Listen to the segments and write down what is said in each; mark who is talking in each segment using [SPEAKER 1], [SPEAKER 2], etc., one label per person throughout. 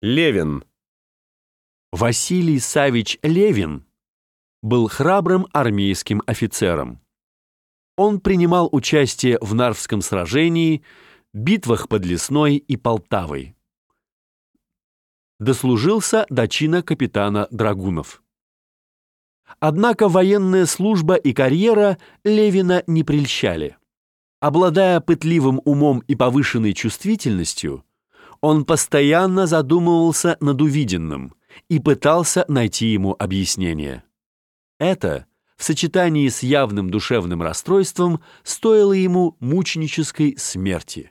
[SPEAKER 1] Левин.
[SPEAKER 2] Василий Саввич Левин был храбрым армейским офицером. Он принимал участие в Нарвском сражении, битвах под Лесной и Полтавой. Дослужился до чина капитана драгунов. Однако военная служба и карьера Левина не прельщали. Обладая пытливым умом и повышенной чувствительностью, он постоянно задумывался над увиденным и пытался найти ему объяснение. Это, в сочетании с явным душевным расстройством, стоило ему мученической смерти.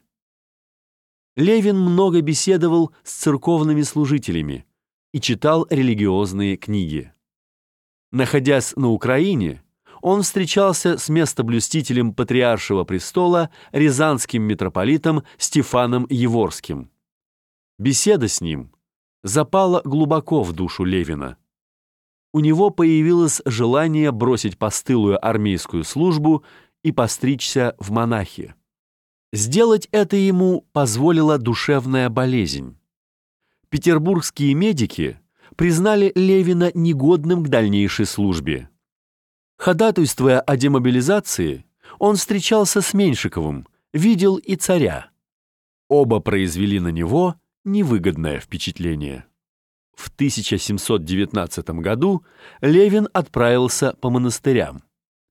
[SPEAKER 2] Левин много беседовал с церковными служителями и читал религиозные книги. Находясь на Украине, он встречался с местоблюстителем Патриаршего престола рязанским митрополитом Стефаном Еворским. Беседа с ним запала глубоко в душу Левина. У него появилось желание бросить постылую армейскую службу и постричься в монахи. Сделать это ему позволила душевная болезнь. Петербургские медики признали Левина негодным к дальнейшей службе. Ходатайствуя о демобилизации, он встречался с Меньшиковым, видел и царя. Оба произвели на него невыгодное впечатление. В 1719 году Левин отправился по монастырям.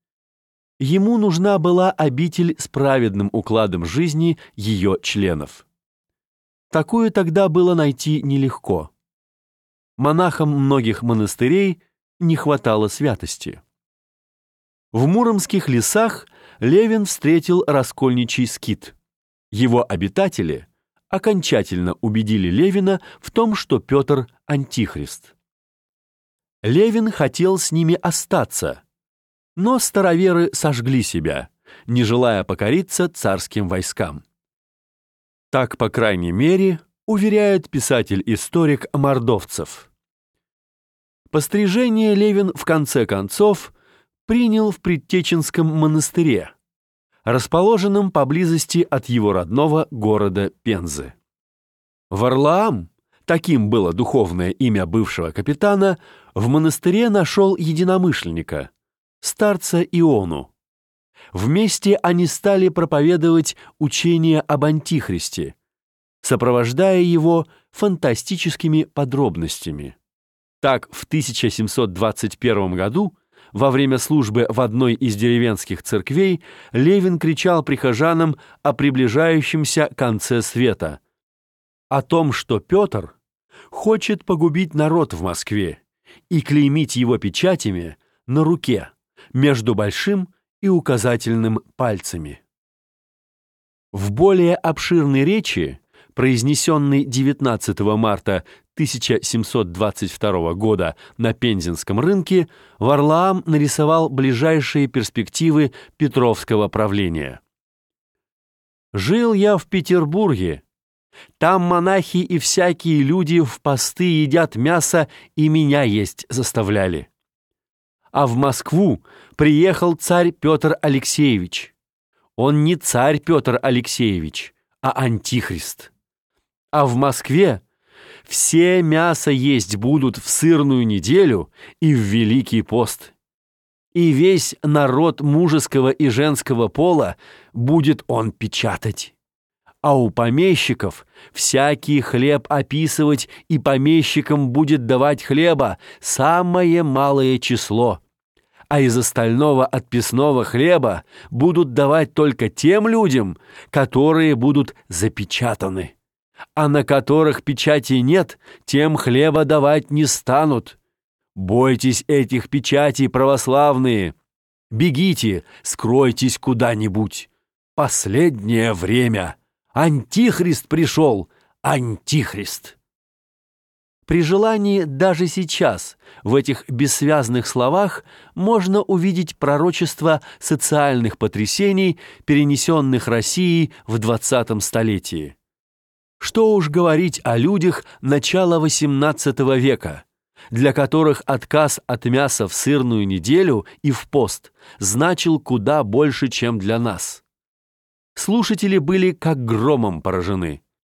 [SPEAKER 2] Ему нужна была обитель с праведным укладом жизни ее членов. Такую тогда было найти нелегко. Монахам многих монастырей не хватало святости. В Муромских лесах Левин встретил раскольничий скит. Его обитатели окончательно убедили Левина в том, что Петр – антихрист. Левин хотел с ними остаться, но староверы сожгли себя, не желая покориться царским войскам. Так, по крайней мере, уверяет писатель-историк Мордовцев. Пострижение Левин в конце концов принял в Предтеченском монастыре, расположенном поблизости от его родного города Пензы. Варлаам, таким было духовное имя бывшего капитана, в монастыре нашел единомышленника, старца Иону. Вместе они стали проповедовать учение об Антихристе, сопровождая его фантастическими подробностями. Так, в 1721 году, во время службы в одной из деревенских церквей, Левин кричал прихожанам о приближающемся конце света, о том, что Петр хочет погубить народ в Москве и клеймить его печатями на руке между большим и указательным пальцами. В более обширной речи, произнесенной 19 марта 1722 года на Пензенском рынке, Варлаам нарисовал ближайшие перспективы Петровского правления. «Жил я в Петербурге. Там монахи и всякие люди в посты едят мясо и меня есть заставляли. А в Москву приехал царь Петр Алексеевич. Он не царь Петр Алексеевич, а антихрист. А в Москве все мясо есть будут в сырную неделю и в Великий пост. И весь народ мужеского и женского пола будет он печатать. А у помещиков всякий хлеб описывать, и помещикам будет давать хлеба самое малое число. А из остального отписного хлеба будут давать только тем людям, которые будут запечатаны. А на которых печати нет, тем хлеба давать не станут. Бойтесь этих печатей, православные. Бегите, скройтесь куда-нибудь. Последнее время. Антихрист пришел, антихрист». При желании даже сейчас в этих бессвязных словах можно увидеть пророчество социальных потрясений, перенесенных Россией в 20 столетии. Что уж говорить о людях начала XVIII века, для которых отказ от мяса в сырную неделю и в пост значил куда больше, чем для нас. Слушатели были как громом поражены.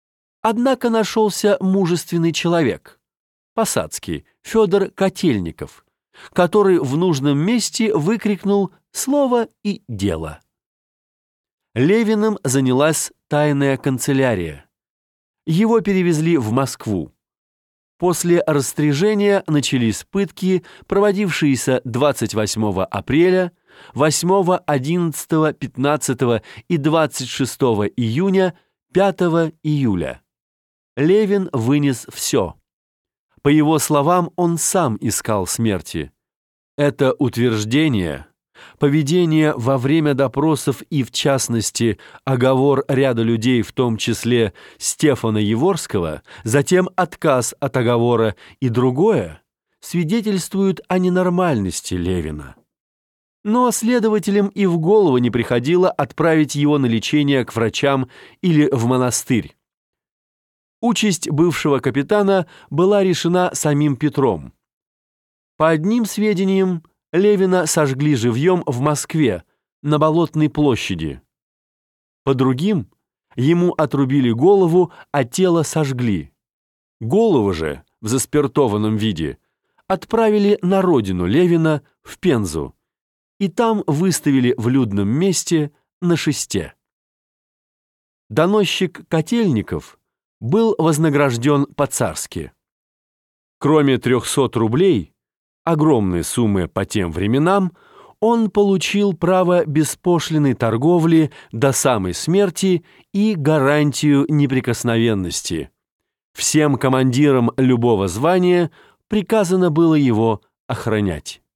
[SPEAKER 2] Однако нашелся мужественный человек, посадский, Федор Котельников, который в нужном месте выкрикнул слово и дело. Левиным занялась тайная канцелярия. Его перевезли в Москву. После растряжения начались пытки, проводившиеся 28 апреля, 8, 11, 15 и 26 июня, 5 июля. Левин вынес все. По его словам, он сам искал смерти. Это утверждение, поведение во время допросов и, в частности, оговор ряда людей, в том числе Стефана Яворского, затем отказ от оговора и другое, свидетельствуют о ненормальности Левина. Но следователям и в голову не приходило отправить его на лечение к врачам или в монастырь. Участь бывшего капитана была решена самим Петром. По одним сведениям, Левина сожгли живьем в Москве, на Болотной площади. По другим, ему отрубили голову, а тело сожгли. Голову же, в заспиртованном виде, отправили на родину Левина, в Пензу, и там выставили в людном месте на шесте. Доносчик Котельников был вознагражден по-царски. Кроме 300 рублей, огромной суммы по тем временам, он получил право беспошлинной торговли до самой смерти и гарантию неприкосновенности. Всем командирам любого звания приказано было его охранять.